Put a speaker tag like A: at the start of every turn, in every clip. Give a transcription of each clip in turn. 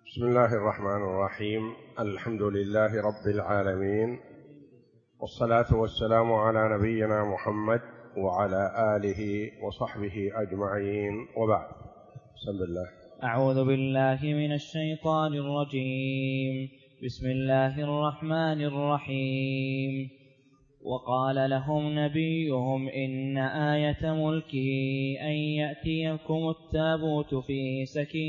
A: بسم الله الرحمن الرحيم. الحمد لله رب العالمين، والصلاة والسلام على نبينا محمد وعلى آله وصحبه أجمعين، وبعد. بسم الله.
B: أعوذ بالله من الشيطان الرجيم. بسم الله الرحمن الرحيم. وقال لهم نبيهم إن آية ملكه أن يأتيكم التابوت فيه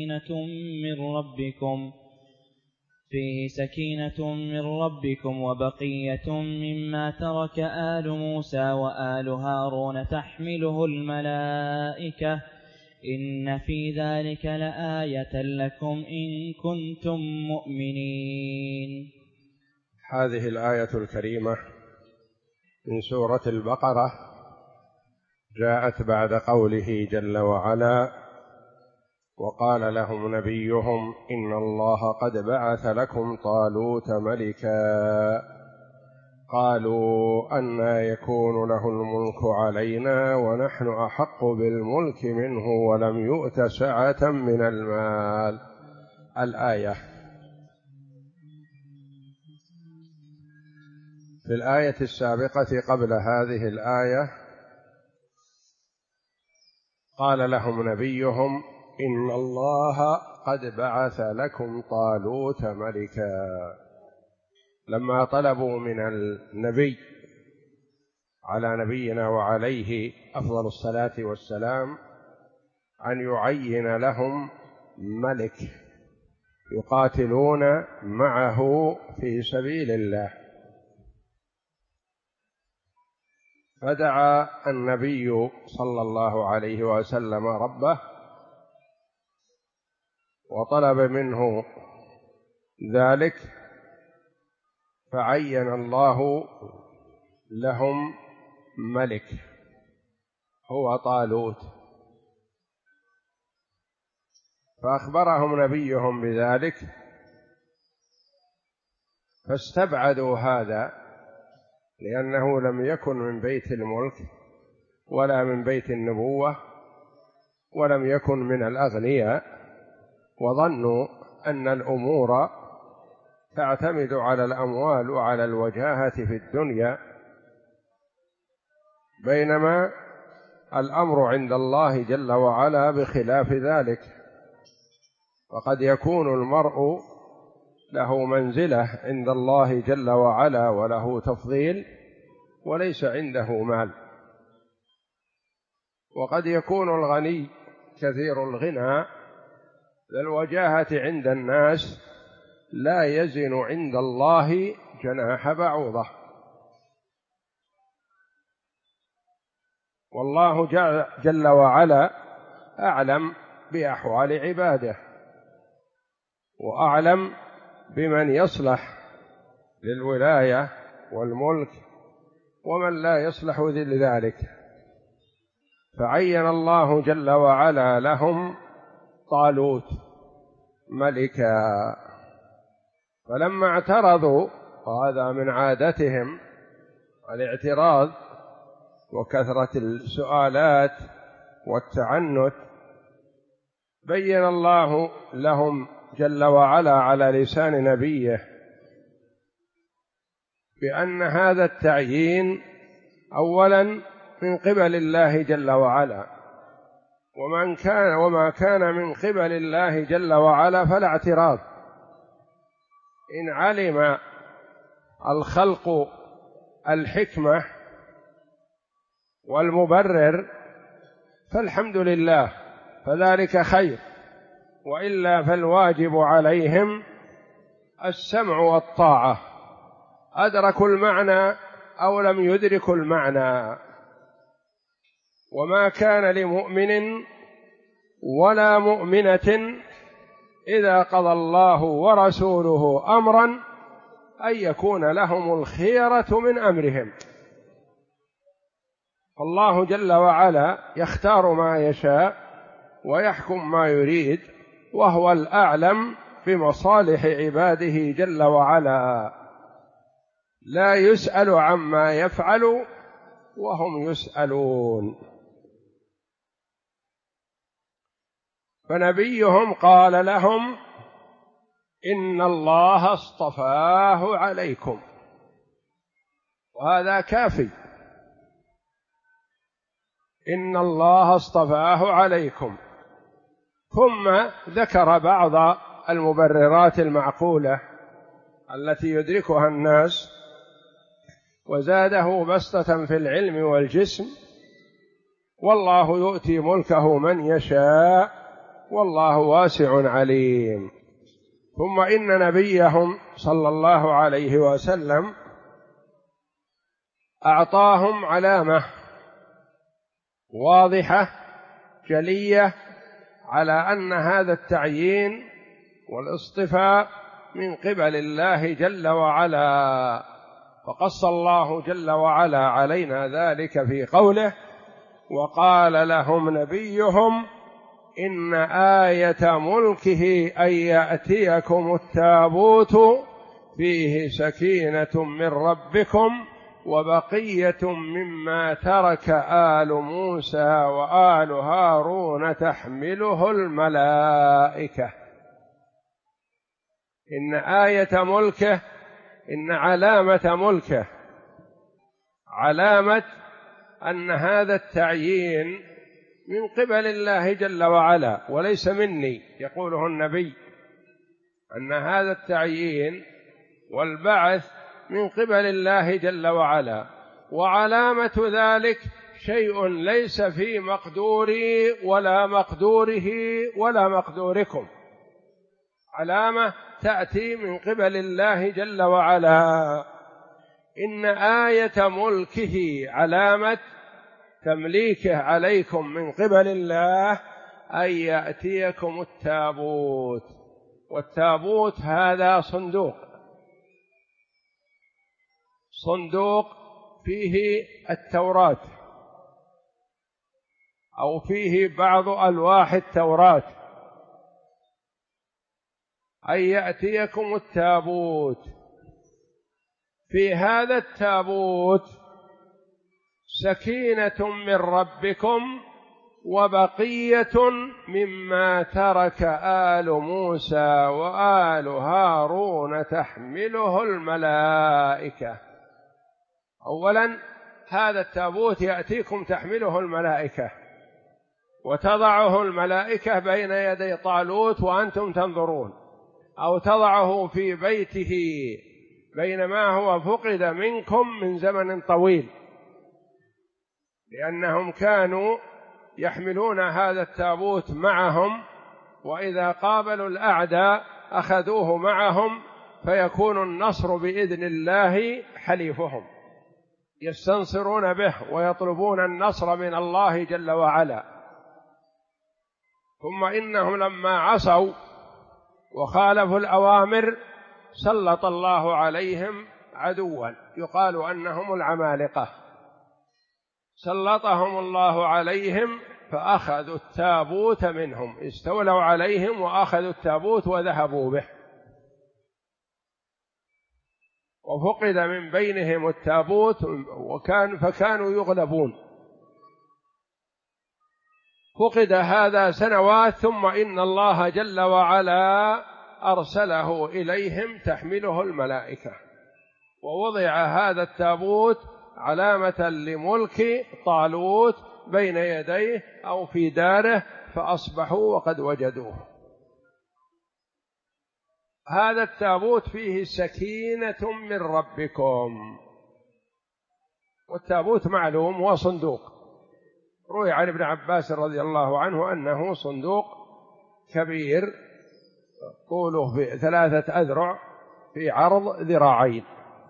B: سكينة من ربكم وبقية مما ترك آل موسى وآل هارون تحمله الملائكة إن في ذلك لآية لكم إن كنتم مؤمنين.
A: هذه الآية الكريمة من سورة البقرة جاءت بعد قوله جل وعلا: وقال لهم نبيهم إن الله قد بعث لكم طالوت ملكا قالوا أنى يكون له الملك علينا ونحن أحق بالملك منه ولم يؤت سعة من المال. الآية. في الآية السابقة قبل هذه الآية قال لهم نبيهم إن الله قد بعث لكم طالوت ملكا، لما طلبوا من النبي على نبينا وعليه أفضل الصلاة والسلام أن يعين لهم ملك يقاتلون معه في سبيل الله، فدعا النبي صلى الله عليه وسلم ربه وطلب منه ذلك، فعين الله لهم ملك هو طالوت، فأخبرهم نبيهم بذلك فاستبعدوا هذا، لأنه لم يكن من بيت الملك ولا من بيت النبوة ولم يكن من الأغنياء، وظنوا أن الأمور تعتمد على الأموال وعلى الوجاهة في الدنيا، بينما الأمر عند الله جل وعلا بخلاف ذلك، وقد يكون المرء له منزلة عند الله جل وعلا وله تفضيل وليس عنده مال، وقد يكون الغني كثير الغنى ذا الوجاهة عند الناس لا يزن عند الله جناح بعوضة. والله جل وعلا أعلم بأحوال عباده، وأعلم بمن يصلح للولاية والملك ومن لا يصلح لذلك، فعين الله جل وعلا لهم طالوت ملكا. فلما اعترضوا، وهذا من عادتهم الاعتراض وكثرة السؤالات والتعنت، بين الله لهم جل وعلا على لسان نبيه بأن هذا التعيين أولا من قبل الله جل وعلا، وما كان من قبل الله جل وعلا فلا اعتراض. إن علم الخلق الحكمة والمبرر فالحمد لله، فذلك خير، وإلا فالواجب عليهم السمع والطاعة، أدركوا المعنى أو لم يدركوا المعنى. وما كان لمؤمن ولا مؤمنة إذا قضى الله ورسوله أمرا أن يكون لهم الخيرة من أمرهم، فالله جل وعلا يختار ما يشاء ويحكم ما يريد، وهو الأعلم بمصالح عباده جل وعلا، لا يسأل عما يفعل وهم يسألون. فنبيهم قال لهم إن الله اصطفاه عليكم، وهذا كافي. إن الله اصطفاه عليكم. ثم ذكر بعض المبررات المعقولة التي يدركها الناس، وزاده بسطة في العلم والجسم: والله يؤتي ملكه من يشاء والله واسع عليم. ثم إن نبيهم صلى الله عليه وسلم أعطاهم علامة واضحة جلية على أن هذا التعيين والاصطفاء من قبل الله جل وعلا، فقص الله جل وعلا علينا ذلك في قوله: وقال لهم نبيهم إن آية ملكه أن يأتيكم التابوت فيه سكينة من ربكم وبقية مما ترك آل موسى وآل هارون تحمله الملائكة. إن آية ملكه، إن علامة ملكه، علامة أن هذا التعيين من قبل الله جل وعلا وليس مني، يقوله النبي أن هذا التعيين والبعث من قبل الله جل وعلا، وعلامة ذلك شيء ليس في مقدوري ولا مقدوره ولا مقدوركم، علامة تأتي من قبل الله جل وعلا. إن آية ملكه، علامة تمليكه عليكم من قبل الله، أن يأتيكم التابوت. والتابوت هذا صندوق فيه التوراة أو فيه بعض ألواح التوراة. أن يأتيكم التابوت، في هذا التابوت سكينة من ربكم وبقية مما ترك آل موسى وآل هارون تحمله الملائكة. أولا هذا التابوت يأتيكم تحمله الملائكة، وتضعه الملائكة بين يدي طالوت وأنتم تنظرون، أو تضعه في بيته بينما هو فقد منكم من زمن طويل، لأنهم كانوا يحملون هذا التابوت معهم، وإذا قابلوا الأعداء أخذوه معهم، فيكون النصر بإذن الله حليفهم، يستنصرون به ويطلبون النصر من الله جل وعلا. ثم إنهم لما عصوا وخالفوا الأوامر سلط الله عليهم عدوا يقال أنهم العمالقة، سلطهم الله عليهم فأخذوا التابوت منهم، استولوا عليهم وأخذوا التابوت وذهبوا به، وفقد من بينهم التابوت فكانوا يغلبون. فقد هذا سنوات، ثم إن الله جل وعلا أرسله إليهم تحمله الملائكة، ووضع هذا التابوت علامة لملك طالوت بين يديه أو في داره، فأصبحوا وقد وجدوه. هذا التابوت فيه سكينة من ربكم، والتابوت معلوم وصندوق، روي عن ابن عباس رضي الله عنه أنه صندوق كبير طوله 3 أذرع في عرض ذراعين،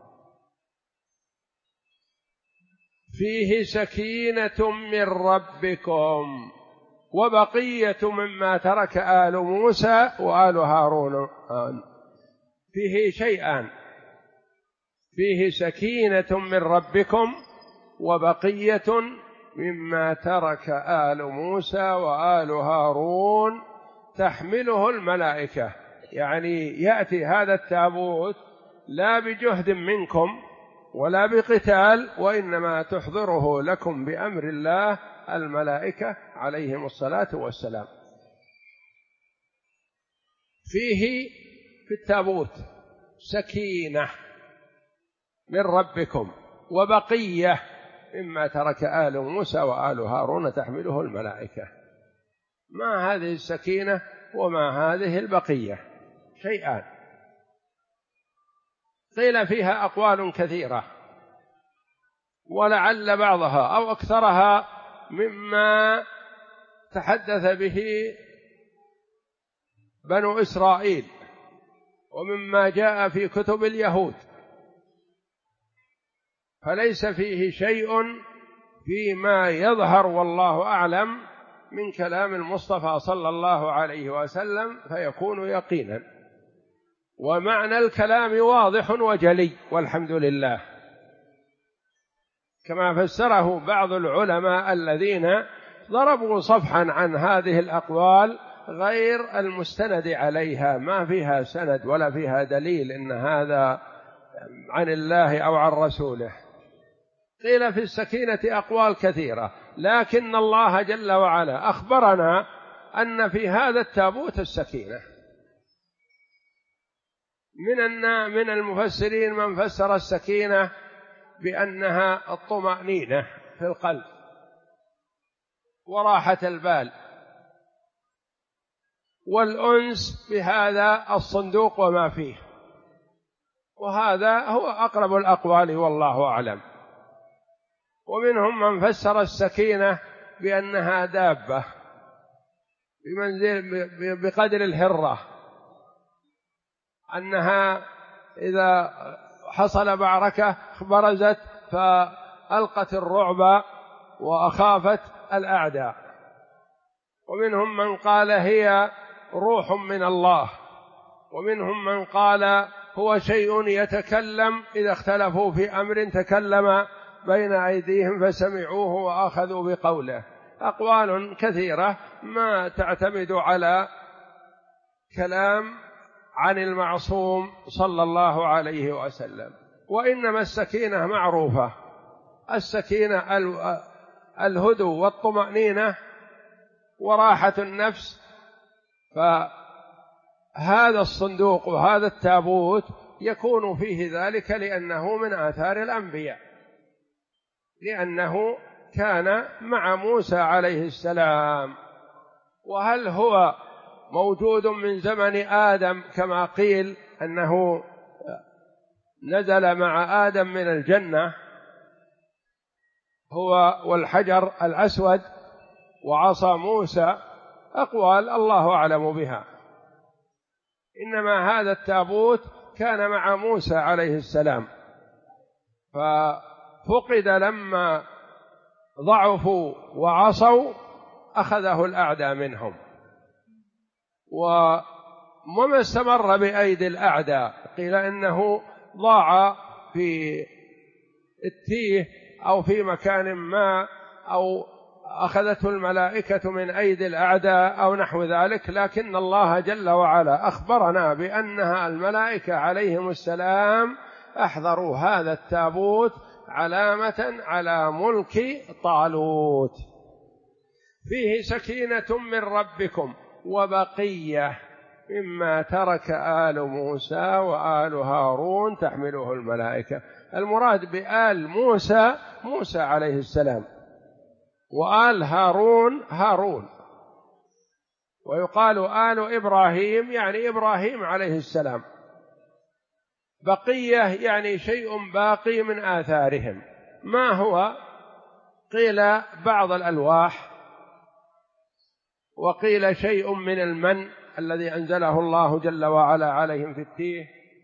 A: فيه سكينة من ربكم وبقية مما ترك آل موسى وآل هارون. فيه شيئان: فيه سكينة من ربكم وبقية مما ترك آل موسى وآل هارون تحمله الملائكة. يعني يأتي هذا التابوت لا بجهد منكم ولا بقتال، وإنما تحضره لكم بأمر الله الملائكة عليهم الصلاة والسلام. فيه في التابوت سكينة من ربكم وبقية مما ترك آل موسى وآل هارون تحمله الملائكة. ما هذه السكينة وما هذه البقية؟ شيئان، قيل فيها أقوال كثيرة، ولعل بعضها أو أكثرها مما تحدث به بنو إسرائيل ومما جاء في كتب اليهود، فليس فيه شيء فيما يظهر والله أعلم من كلام المصطفى صلى الله عليه وسلم فيكون يقينا، ومعنى الكلام واضح وجلي والحمد لله، كما فسره بعض العلماء الذين ضربوا صفحا عن هذه الأقوال غير المستند عليها، ما فيها سند ولا فيها دليل إن هذا عن الله أو عن رسوله. قيل في السكينة أقوال كثيرة، لكن الله جل وعلا أخبرنا أن في هذا التابوت السكينة. من المفسرين من فسر السكينة بأنها الطمأنينة في القلب وراحة البال والأنس بهذا الصندوق وما فيه، وهذا هو أقرب الأقوال والله أعلم. ومنهم من فسر السكينة بأنها دابة بقدر الهرة، أنها إذا حصل معركة برزت فألقت الرعب وأخافت الأعداء. ومنهم من قال هي روح من الله، ومنهم من قال هو شيء يتكلم، إذا اختلفوا في أمر تكلم بين أيديهم فسمعوه وأخذوا بقوله. أقوال كثيرة ما تعتمد على كلام عن المعصوم صلى الله عليه وسلم، وإنما السكينة معروفة، السكينة الهدوء والطمأنينة وراحة النفس. فهذا الصندوق وهذا التابوت يكون فيه ذلك لأنه من آثار الأنبياء، لأنه كان مع موسى عليه السلام. وهل هو موجود من زمن آدم كما قيل أنه نزل مع آدم من الجنة هو والحجر الأسود وعصا موسى؟ أقوال الله أعلم بها، إنما هذا التابوت كان مع موسى عليه السلام، ففقد لما ضعفوا وعصوا أخذه الأعداء منهم، وما استمر بأيدي الأعداء، قيل إنه ضاع في التيه أو في مكان ما، أو أخذته الملائكة من أيدي الأعداء أو نحو ذلك، لكن الله جل وعلا أخبرنا بأنها الملائكة عليهم السلام أحضروا هذا التابوت علامة على ملك طالوت. فيه سكينة من ربكم وبقية مما ترك آل موسى وآل هارون تحمله الملائكة. المراد بآل موسى موسى عليه السلام، وآل هارون هارون، ويقال آل إبراهيم يعني إبراهيم عليه السلام. بقية يعني شيء باقي من آثارهم. ما هو؟ قيل بعض الألواح، وقيل شيء من المن الذي أنزله الله جل وعلا عليهم في التيه،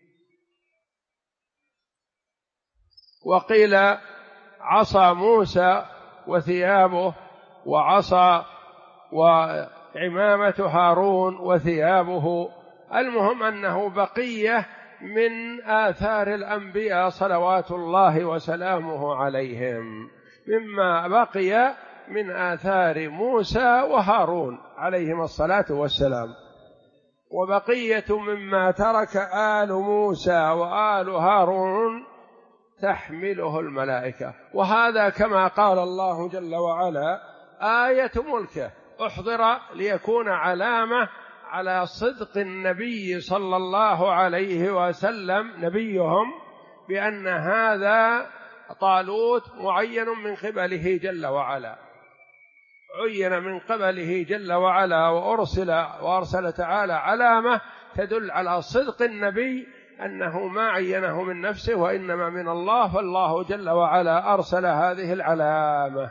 A: وقيل عصا موسى وثيابه، وعصا وعمامة هارون وثيابه. المهم أنه بقية من آثار الأنبياء صلوات الله وسلامه عليهم، مما بقي من آثار موسى وهارون عليهما الصلاة والسلام. وبقية مما ترك آل موسى وآل هارون تحمله الملائكة. وهذا كما قال الله جل وعلا آية ملكه، أحضر ليكون علامة على صدق النبي صلى الله عليه وسلم نبيهم بأن هذا طالوت معين من قبله جل وعلا، عين من قبله جل وعلا وأرسل تعالى علامة تدل على صدق النبي أنه ما عينه من نفسه وإنما من الله، فالله جل وعلا أرسل هذه العلامة.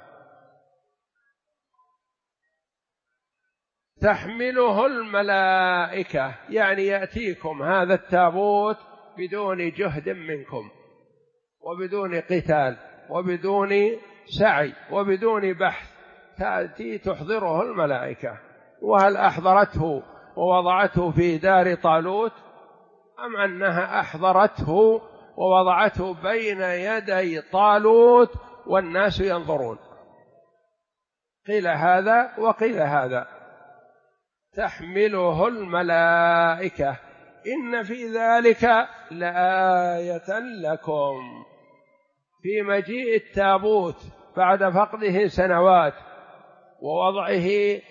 A: تحمله الملائكة، يعني يأتيكم هذا التابوت بدون جهد منكم وبدون قتال وبدون سعي وبدون بحث، تأتي تحضره الملائكة. وهل أحضرته ووضعته في دار طالوت أم أنها أحضرته ووضعته بين يدي طالوت والناس ينظرون؟ قيل هذا وقيل هذا. تحمله الملائكة إن في ذلك لآية لكم، في مجيء التابوت بعد فقده سنوات ووضعه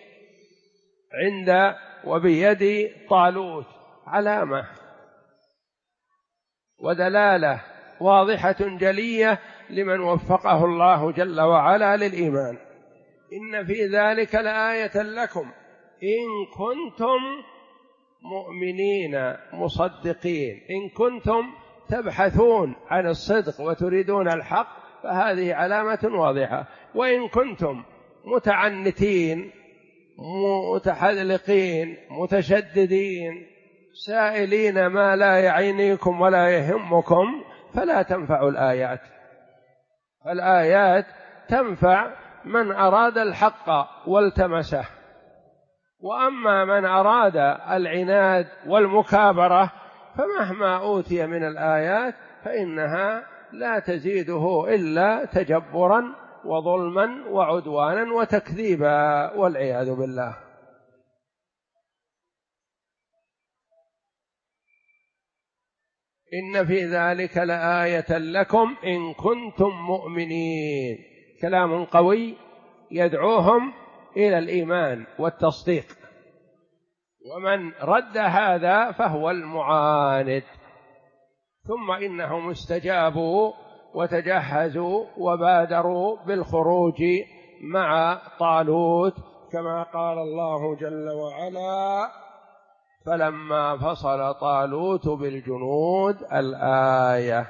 A: عند وبيد طالوت علامة ودلالة واضحة جلية لمن وفقه الله جل وعلا للإيمان. إن في ذلك لآية لكم إن كنتم مؤمنين مصدقين، إن كنتم تبحثون عن الصدق وتريدون الحق فهذه علامة واضحة، وإن كنتم متعنتين متحذلقين متشددين سائلين ما لا يعنيكم ولا يهمكم فلا تنفع الآيات. الآيات تنفع من أراد الحق والتمسه، وأما من أراد العناد والمكابرة فمهما أوتي من الآيات فإنها لا تزيده إلا تجبرا وظلما وعدوانا وتكذيبا والعياذ بالله. إن في ذلك لآية لكم إن كنتم مؤمنين، كلام قوي يدعوهم إلى الإيمان والتصديق، ومن رد هذا فهو المعاند. ثم إنهم استجابوا وتجهزوا وبادروا بالخروج مع طالوت كما قال الله جل وعلا فلما فصل طالوت بالجنود الآية.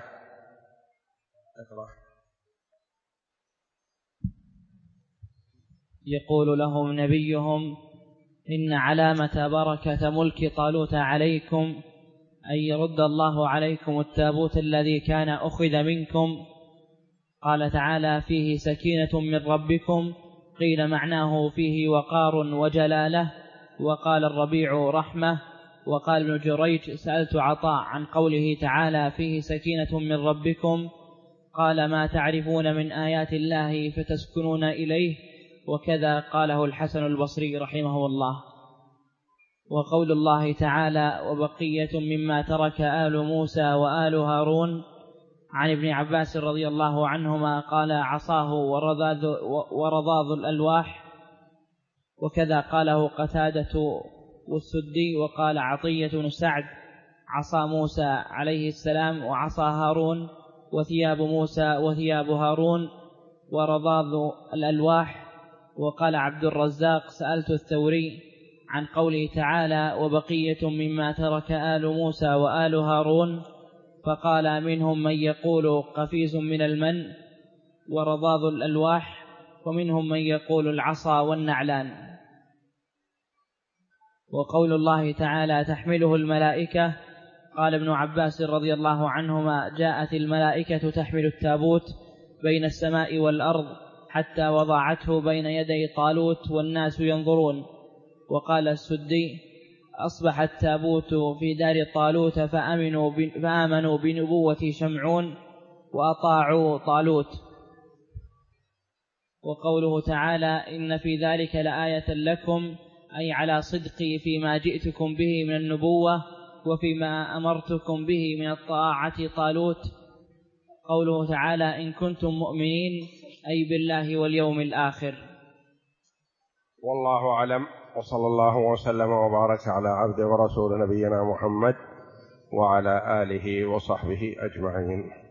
B: يقول لهم نبيهم إن علامة بركة ملك طالوت عليكم أن يرد الله عليكم التابوت الذي كان أخذ منكم. قال تعالى فيه سكينة من ربكم، قيل معناه فيه وقار وجلالة، وقال الربيع رحمة. وقال ابن جريج سألت عطاء عن قوله تعالى فيه سكينة من ربكم، قال ما تعرفون من آيات الله فتسكنون إليه، وكذا قاله الحسن البصري رحمه الله. وقول الله تعالى وبقية مما ترك آل موسى وآل هارون، عن ابن عباس رضي الله عنهما قال عصاه ورضاض الألواح، وكذا قاله قتادة والسدي. وقال عطية بن سعد عصا موسى عليه السلام وعصا هارون، وثياب موسى وثياب هارون ورضاض الألواح. وقال عبد الرزاق سألت الثوري عن قوله تعالى وبقية مما ترك آل موسى وآل هارون، فقال منهم من يقول قفيز من المن ورضاض الألواح، ومنهم من يقول العصا والنعلان. وقول الله تعالى تحمله الملائكة، قال ابن عباس رضي الله عنهما جاءت الملائكة تحمل التابوت بين السماء والأرض حتى وضعته بين يدي طالوت والناس ينظرون. وقال السدي أصبح التابوت في دار طالوت فآمنوا بنبوة شمعون وأطاعوا طالوت. وقوله تعالى إن في ذلك لآية لكم، أي على صدقي فيما جئتكم به من النبوة وفيما أمرتكم به من الطاعة طالوت. قوله تعالى إن كنتم مؤمنين، أي بالله واليوم الآخر.
A: والله أعلم. وصلى الله وسلم وبارك على عبده ورسول نبينا محمد وعلى آله وصحبه أجمعين.